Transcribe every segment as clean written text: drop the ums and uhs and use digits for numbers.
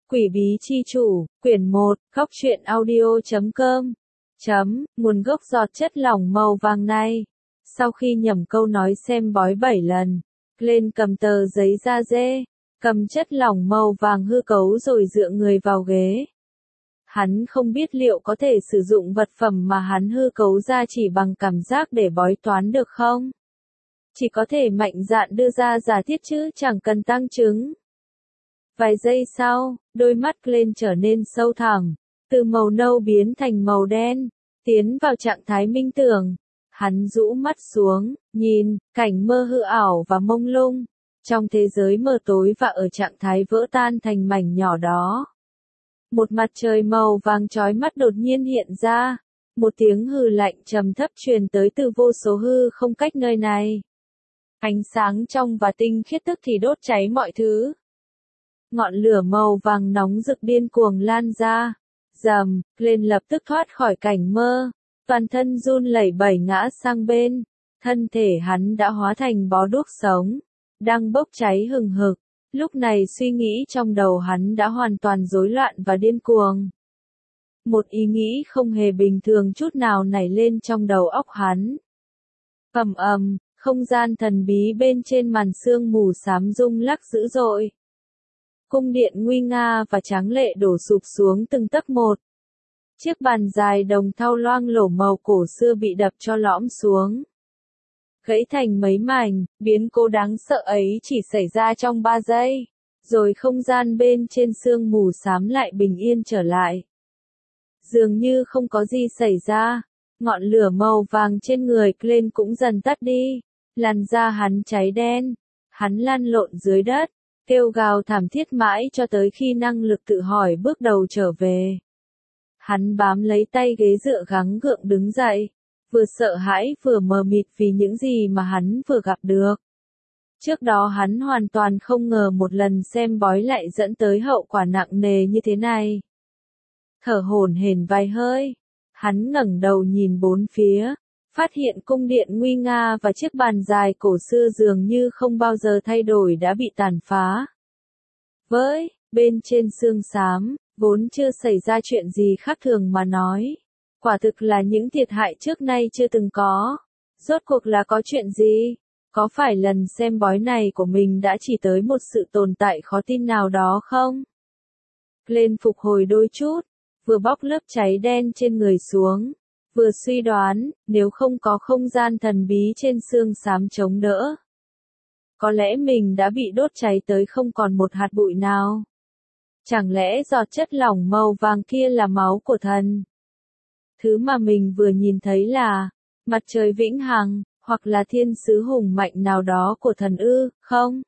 Quỷ bí chi chủ, quyển 1, góc truyện audio.com. Nguồn gốc giọt chất lỏng màu vàng này. Sau khi nhẩm câu nói xem bói 7 lần, Glenn cầm tờ giấy da dê, cầm chất lỏng màu vàng hư cấu rồi dựa người vào ghế. Hắn không biết liệu có thể sử dụng vật phẩm mà hắn hư cấu ra chỉ bằng cảm giác để bói toán được không? Chỉ có thể mạnh dạn đưa ra giả thiết chứ chẳng cần tăng chứng. Vài giây sau, đôi mắt Glenn trở nên sâu thẳm, từ màu nâu biến thành màu đen, tiến vào trạng thái minh tưởng. Hắn rũ mắt xuống, nhìn, cảnh mơ hư ảo và mông lung, trong thế giới mờ tối và ở trạng thái vỡ tan thành mảnh nhỏ đó. Một mặt trời màu vàng chói mắt đột nhiên hiện ra, một tiếng hừ lạnh trầm thấp truyền tới từ vô số hư không cách nơi này. Ánh sáng trong và tinh khiết tức thì đốt cháy mọi thứ. Ngọn lửa màu vàng nóng rực điên cuồng lan ra. Rầm, Glenn lập tức thoát khỏi cảnh mơ, toàn thân run lẩy bẩy ngã sang bên. Thân thể hắn đã hóa thành bó đuốc sống, đang bốc cháy hừng hực. Lúc này suy nghĩ trong đầu hắn đã hoàn toàn rối loạn và điên cuồng. Một ý nghĩ không hề bình thường chút nào nảy lên trong đầu óc hắn. Ầm ầm, không gian thần bí bên trên màn sương mù xám rung lắc dữ dội. Cung điện nguy nga và tráng lệ đổ sụp xuống từng tấc một. Chiếc bàn dài đồng thau loang lổ màu cổ xưa bị đập cho lõm xuống, gãy thành mấy mảnh. Biến cố đáng sợ ấy chỉ xảy ra trong 3 giây, rồi không gian bên trên sương mù xám lại bình yên trở lại. Dường như không có gì xảy ra, ngọn lửa màu vàng trên người Glenn cũng dần tắt đi, làn da hắn cháy đen, hắn lăn lộn dưới đất, kêu gào thảm thiết mãi cho tới khi năng lực tự hỏi bước đầu trở về. Hắn bám lấy tay ghế dựa gắng gượng đứng dậy, vừa sợ hãi vừa mờ mịt vì những gì mà hắn vừa gặp được. Trước đó hắn hoàn toàn không ngờ một lần xem bói lại dẫn tới hậu quả nặng nề như thế này. Thở hổn hển vài hơi, hắn ngẩng đầu nhìn bốn phía, phát hiện cung điện nguy nga và chiếc bàn dài cổ xưa dường như không bao giờ thay đổi đã bị tàn phá. Với, bên trên xương xám, vốn chưa xảy ra chuyện gì khác thường mà nói. Quả thực là những thiệt hại trước nay chưa từng có. Rốt cuộc là có chuyện gì? Có phải lần xem bói này của mình đã chỉ tới một sự tồn tại khó tin nào đó không? Glenn phục hồi đôi chút, vừa bóc lớp cháy đen trên người xuống, vừa suy đoán, nếu không có không gian thần bí trên xương xám chống đỡ, có lẽ mình đã bị đốt cháy tới không còn một hạt bụi nào. Chẳng lẽ giọt chất lỏng màu vàng kia là máu của thần? Thứ mà mình vừa nhìn thấy là mặt trời vĩnh hằng, hoặc là thiên sứ hùng mạnh nào đó của thần ư, không?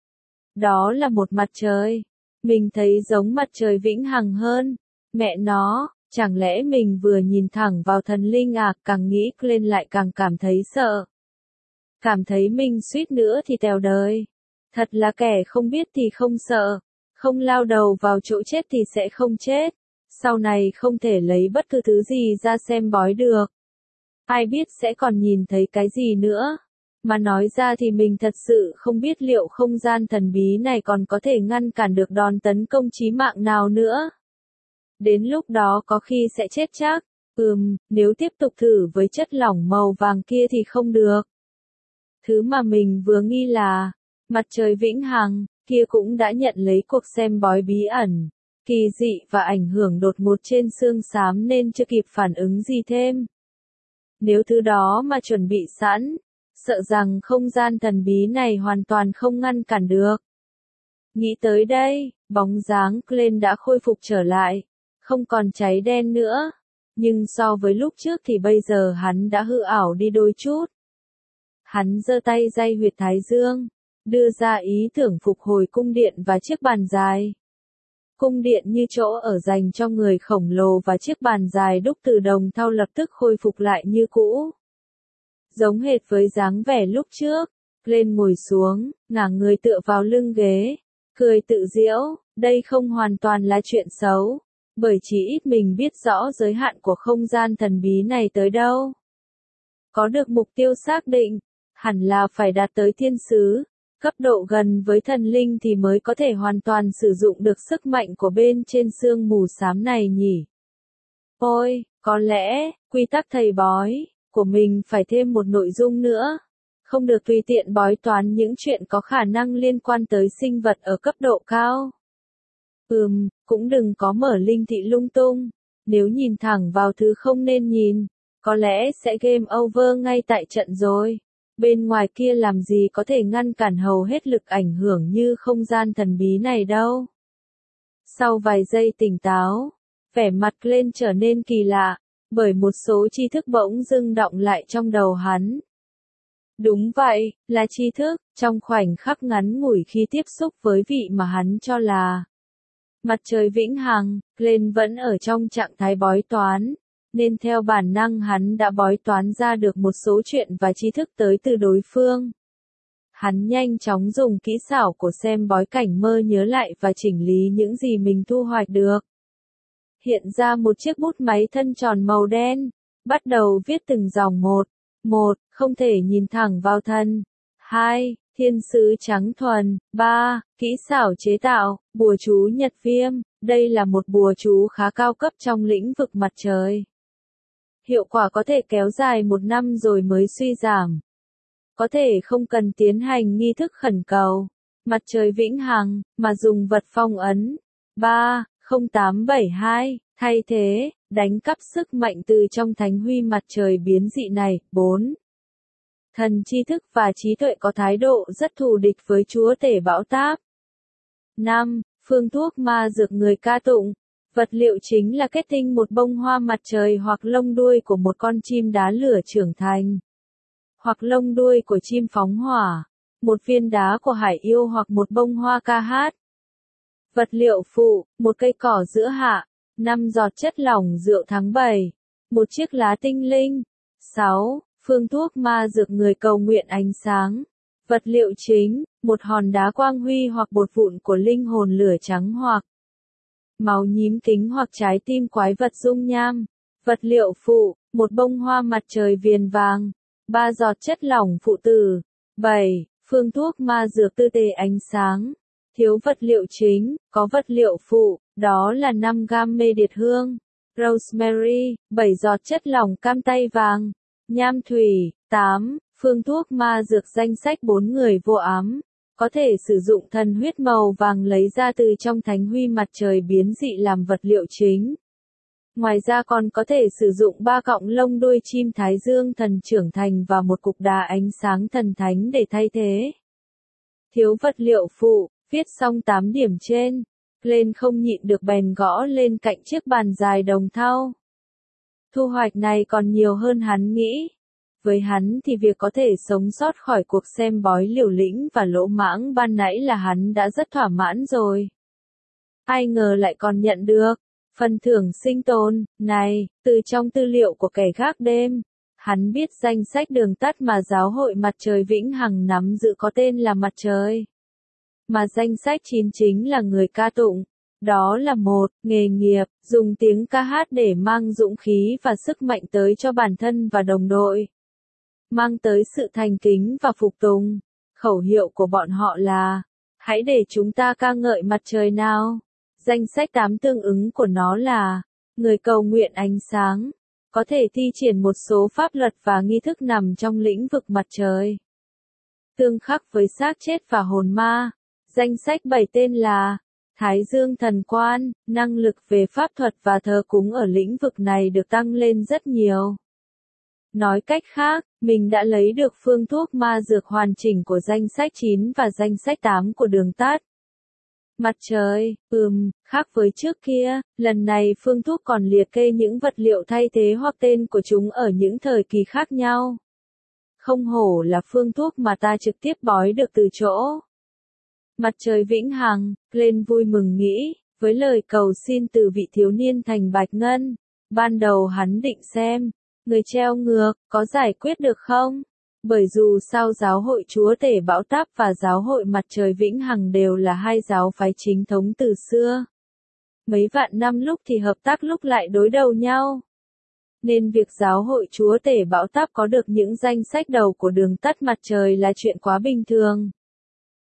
Đó là một mặt trời. Mình thấy giống mặt trời vĩnh hằng hơn. Mẹ nó, chẳng lẽ mình vừa nhìn thẳng vào thần linh à? Càng nghĩ lên lại càng cảm thấy sợ. Cảm thấy mình suýt nữa thì tèo đời. Thật là kẻ không biết thì không sợ, không lao đầu vào chỗ chết thì sẽ không chết. Sau này không thể lấy bất cứ thứ gì ra xem bói được. Ai biết sẽ còn nhìn thấy cái gì nữa. Mà nói ra thì mình thật sự không biết liệu không gian thần bí này còn có thể ngăn cản được đòn tấn công chí mạng nào nữa. Đến lúc đó có khi sẽ chết chắc. Nếu tiếp tục thử với chất lỏng màu vàng kia thì không được. Thứ mà mình vừa nghi là mặt trời vĩnh hằng kia cũng đã nhận lấy cuộc xem bói bí ẩn, kỳ dị và ảnh hưởng đột ngột trên xương xám nên chưa kịp phản ứng gì thêm. Nếu thứ đó mà chuẩn bị sẵn, sợ rằng không gian thần bí này hoàn toàn không ngăn cản được. Nghĩ tới đây, bóng dáng Glenn đã khôi phục trở lại, không còn cháy đen nữa, nhưng so với lúc trước thì bây giờ hắn đã hư ảo đi đôi chút. Hắn giơ tay day huyệt thái dương, đưa ra ý tưởng phục hồi cung điện và chiếc bàn dài. Cung điện như chỗ ở dành cho người khổng lồ và chiếc bàn dài đúc từ đồng thau lập tức khôi phục lại như cũ. Giống hệt với dáng vẻ lúc trước, Glenn ngồi xuống, ngả người tựa vào lưng ghế, cười tự giễu, đây không hoàn toàn là chuyện xấu, bởi chỉ ít mình biết rõ giới hạn của không gian thần bí này tới đâu. Có được mục tiêu xác định, hẳn là phải đạt tới thiên sứ, Cấp độ gần với thần linh thì mới có thể hoàn toàn sử dụng được sức mạnh của bên trên sương mù xám này nhỉ. Ôi, có lẽ, quy tắc thầy bói của mình phải thêm một nội dung nữa. Không được tùy tiện bói toán những chuyện có khả năng liên quan tới sinh vật ở cấp độ cao. Cũng đừng có mở linh thị lung tung. Nếu nhìn thẳng vào thứ không nên nhìn, có lẽ sẽ game over ngay tại trận rồi. Bên ngoài kia làm gì có thể ngăn cản hầu hết lực ảnh hưởng như không gian thần bí này đâu. Sau vài giây tỉnh táo, vẻ mặt Glenn trở nên kỳ lạ, bởi một số tri thức bỗng dưng đọng lại trong đầu hắn. Đúng vậy, là tri thức, trong khoảnh khắc ngắn ngủi khi tiếp xúc với vị mà hắn cho là mặt trời vĩnh hằng, Glenn vẫn ở trong trạng thái bói toán, nên theo bản năng hắn đã bói toán ra được một số chuyện và tri thức tới từ đối phương. Hắn nhanh chóng dùng kỹ xảo của xem bói cảnh mơ nhớ lại và chỉnh lý những gì mình thu hoạch được. Hiện ra một chiếc bút máy thân tròn màu đen, bắt đầu viết từng dòng một. 1. Không thể nhìn thẳng vào thân. 2. Thiên sứ trắng thuần. 3. Kỹ xảo chế tạo, bùa chú nhật viêm. Đây là một bùa chú khá cao cấp trong lĩnh vực mặt trời. Hiệu quả có thể kéo dài 1 năm rồi mới suy giảm. Có thể không cần tiến hành nghi thức khẩn cầu mặt trời vĩnh hằng, mà dùng vật phong ấn. 3. 0872. Thay thế, đánh cắp sức mạnh từ trong thánh huy mặt trời biến dị này. 4. Thần tri thức và trí tuệ có thái độ rất thù địch với chúa tể bão táp. 5. Phương thuốc ma dược người ca tụng. Vật liệu chính là kết tinh một bông hoa mặt trời hoặc lông đuôi của một con chim đá lửa trưởng thành. Hoặc lông đuôi của chim phóng hỏa. Một viên đá của hải yêu hoặc một bông hoa ca hát. Vật liệu phụ, một cây cỏ giữa hạ. 5 giọt chất lỏng rượu tháng 7. Một chiếc lá tinh linh. 6. Phương thuốc ma dược người cầu nguyện ánh sáng. Vật liệu chính, một hòn đá quang huy hoặc bột vụn của linh hồn lửa trắng hoặc máu nhím kính hoặc trái tim quái vật dung nham. Vật liệu phụ, một bông hoa mặt trời viền vàng. 3 giọt chất lỏng phụ tử. 7. Phương thuốc ma dược tư tề ánh sáng. Thiếu vật liệu chính, có vật liệu phụ, đó là 5 gam mê điệt hương, rosemary, 7 giọt chất lỏng cam tay vàng, nham thủy. 8. Phương thuốc ma dược danh sách 4 người vô ám. Có thể sử dụng thần huyết màu vàng lấy ra từ trong thánh huy mặt trời biến dị làm vật liệu chính. Ngoài ra còn có thể sử dụng 3 cọng lông đuôi chim thái dương thần trưởng thành và một cục đá ánh sáng thần thánh để thay thế. Thiếu vật liệu phụ, viết xong 8 điểm trên, Glenn không nhịn được bèn gõ lên cạnh chiếc bàn dài đồng thau. Thu hoạch này còn nhiều hơn hắn nghĩ. Với hắn thì việc có thể sống sót khỏi cuộc xem bói liều lĩnh và lỗ mãng ban nãy là hắn đã rất thỏa mãn rồi. Ai ngờ lại còn nhận được phần thưởng sinh tồn này từ trong tư liệu của kẻ gác đêm. Hắn biết danh sách đường tắt mà giáo hội mặt trời vĩnh hằng nắm giữ có tên là mặt trời. Mà danh sách 9 chính là người ca tụng. Đó là 1. Nghề nghiệp, dùng tiếng ca hát để mang dũng khí và sức mạnh tới cho bản thân và đồng đội. Mang tới sự thành kính và phục tùng. Khẩu hiệu của bọn họ là, hãy để chúng ta ca ngợi mặt trời nào. Danh sách 8 tương ứng của nó là, người cầu nguyện ánh sáng. Có thể thi triển một số pháp luật và nghi thức nằm trong lĩnh vực mặt trời. Tương khắc với xác chết và hồn ma. Danh sách 7 tên là Thái Dương thần quan, năng lực về pháp thuật và thờ cúng ở lĩnh vực này được tăng lên rất nhiều. Nói cách khác, mình đã lấy được phương thuốc ma dược hoàn chỉnh của danh sách 9 và danh sách 8 của đường tắt. Mặt trời, khác với trước kia, lần này phương thuốc còn liệt kê những vật liệu thay thế hoặc tên của chúng ở những thời kỳ khác nhau. Không hổ là phương thuốc mà ta trực tiếp bói được từ chỗ mặt trời vĩnh hằng. Glenn vui mừng nghĩ, với lời cầu xin từ vị thiếu niên thành bạch ngân. Ban đầu hắn định xem, người treo ngược, có giải quyết được không? Bởi dù sao giáo hội chúa tể bão táp và giáo hội mặt trời vĩnh hằng đều là hai giáo phái chính thống từ xưa. Mấy vạn năm lúc thì hợp tác lúc lại đối đầu nhau. Nên việc giáo hội chúa tể bão táp có được những danh sách đầu của đường tắt mặt trời là chuyện quá bình thường.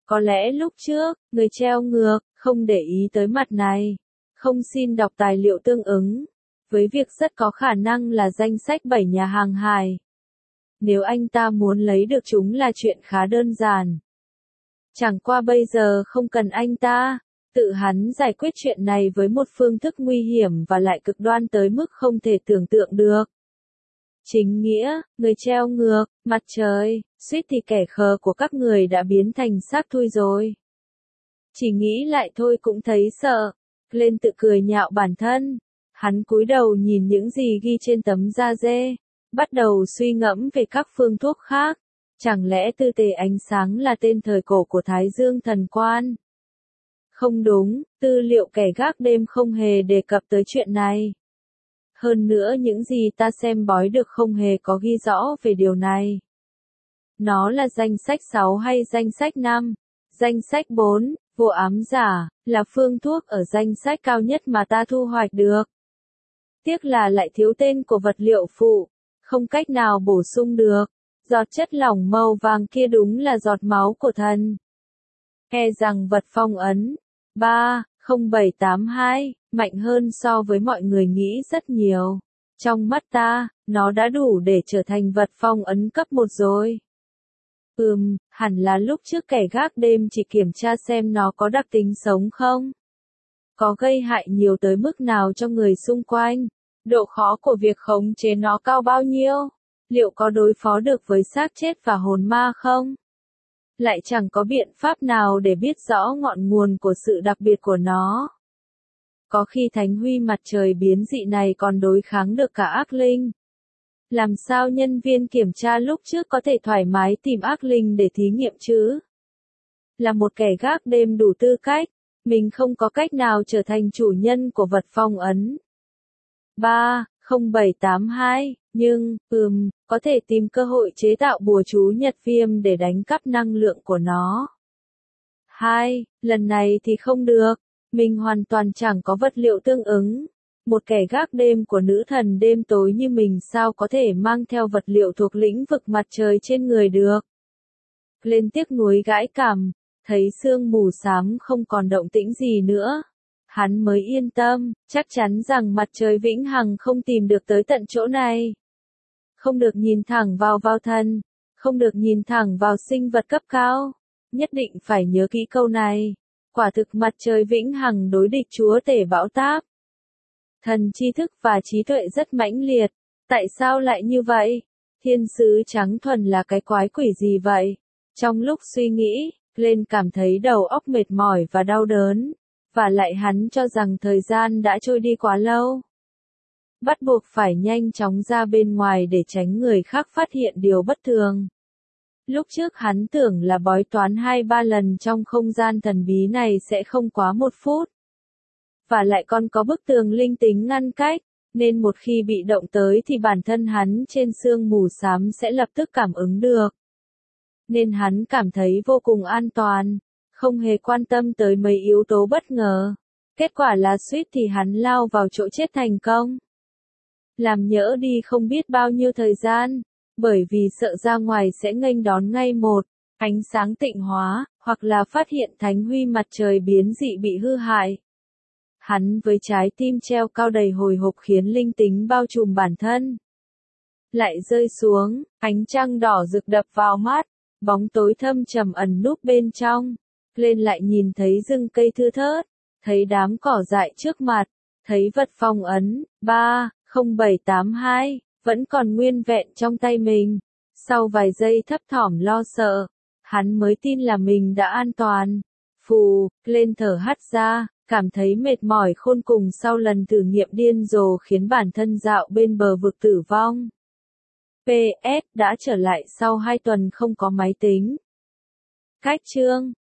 Có lẽ lúc trước, người treo ngược, không để ý tới mặt này. Không xin đọc tài liệu tương ứng. Với việc rất có khả năng là danh sách 7 nhà hàng hải. Nếu anh ta muốn lấy được chúng là chuyện khá đơn giản. Chẳng qua bây giờ không cần anh ta. Tự hắn giải quyết chuyện này với một phương thức nguy hiểm và lại cực đoan tới mức không thể tưởng tượng được. Chính nghĩa, người treo ngược, mặt trời, suýt thì kẻ khờ của các người đã biến thành xác thui rồi. Chỉ nghĩ lại thôi cũng thấy sợ. Lên tự cười nhạo bản thân. Hắn cúi đầu nhìn những gì ghi trên tấm da dê. Bắt đầu suy ngẫm về các phương thuốc khác. Chẳng lẽ tư tề ánh sáng là tên thời cổ của Thái Dương thần quan? Không đúng, tư liệu kẻ gác đêm không hề đề cập tới chuyện này. Hơn nữa những gì ta xem bói được không hề có ghi rõ về điều này. Nó là danh sách 6 hay danh sách 5? Danh sách 4, vụ ám giả, là phương thuốc ở danh sách cao nhất mà ta thu hoạch được. Tiếc là lại thiếu tên của vật liệu phụ, không cách nào bổ sung được. Giọt chất lỏng màu vàng kia đúng là giọt máu của thần. E rằng vật phong ấn 30782 mạnh hơn so với mọi người nghĩ rất nhiều. Trong mắt ta, nó đã đủ để trở thành vật phong ấn cấp 1 rồi. Hẳn là lúc trước kẻ gác đêm chỉ kiểm tra xem nó có đặc tính sống không? Có gây hại nhiều tới mức nào cho người xung quanh? Độ khó của việc khống chế nó cao bao nhiêu? Liệu có đối phó được với xác chết và hồn ma không? Lại chẳng có biện pháp nào để biết rõ ngọn nguồn của sự đặc biệt của nó. Có khi thánh huy mặt trời biến dị này còn đối kháng được cả ác linh. Làm sao nhân viên kiểm tra lúc trước có thể thoải mái tìm ác linh để thí nghiệm chứ? Là một kẻ gác đêm đủ tư cách, mình không có cách nào trở thành chủ nhân của vật phong ấn. 30782, nhưng, có thể tìm cơ hội chế tạo bùa chú nhật viêm để đánh cắp năng lượng của nó. 2. Lần này thì không được, mình hoàn toàn chẳng có vật liệu tương ứng. Một kẻ gác đêm của nữ thần đêm tối như mình sao có thể mang theo vật liệu thuộc lĩnh vực mặt trời trên người được. Lên tiếc nuối gãi cằm, thấy sương mù xám không còn động tĩnh gì nữa. Hắn mới yên tâm, chắc chắn rằng mặt trời vĩnh hằng không tìm được tới tận chỗ này. Không được nhìn thẳng vào thân, không được nhìn thẳng vào sinh vật cấp cao. Nhất định phải nhớ kỹ câu này. Quả thực mặt trời vĩnh hằng đối địch chúa tể bão táp. Thần tri thức và trí tuệ rất mãnh liệt. Tại sao lại như vậy? Thiên sứ trắng thuần là cái quái quỷ gì vậy? Trong lúc suy nghĩ, Glenn cảm thấy đầu óc mệt mỏi và đau đớn. Và lại hắn cho rằng thời gian đã trôi đi quá lâu. Bắt buộc phải nhanh chóng ra bên ngoài để tránh người khác phát hiện điều bất thường. Lúc trước hắn tưởng là bói toán 2-3 lần trong không gian thần bí này sẽ không quá 1 phút. Và lại còn có bức tường linh tính ngăn cách, nên một khi bị động tới thì bản thân hắn trên sương mù xám sẽ lập tức cảm ứng được. Nên hắn cảm thấy vô cùng an toàn, không hề quan tâm tới mấy yếu tố bất ngờ. Kết quả là suýt thì hắn lao vào chỗ chết thành công. Làm nhỡ đi không biết bao nhiêu thời gian, bởi vì sợ ra ngoài sẽ nghênh đón ngay một ánh sáng tịnh hóa, hoặc là phát hiện thánh huy mặt trời biến dị bị hư hại. Hắn với trái tim treo cao đầy hồi hộp khiến linh tính bao trùm bản thân. Lại rơi xuống, ánh trăng đỏ rực đập vào mắt, bóng tối thâm trầm ẩn núp bên trong. Lên lại nhìn thấy rừng cây thưa thớt, thấy đám cỏ dại trước mặt, thấy vật phong ấn, 30782, vẫn còn nguyên vẹn trong tay mình. Sau vài giây thấp thỏm lo sợ, hắn mới tin là mình đã an toàn. Phù, lên thở hắt ra, cảm thấy mệt mỏi khôn cùng sau lần thử nghiệm điên rồ khiến bản thân dạo bên bờ vực tử vong. PS, đã trở lại sau 2 tuần không có máy tính. Cách chương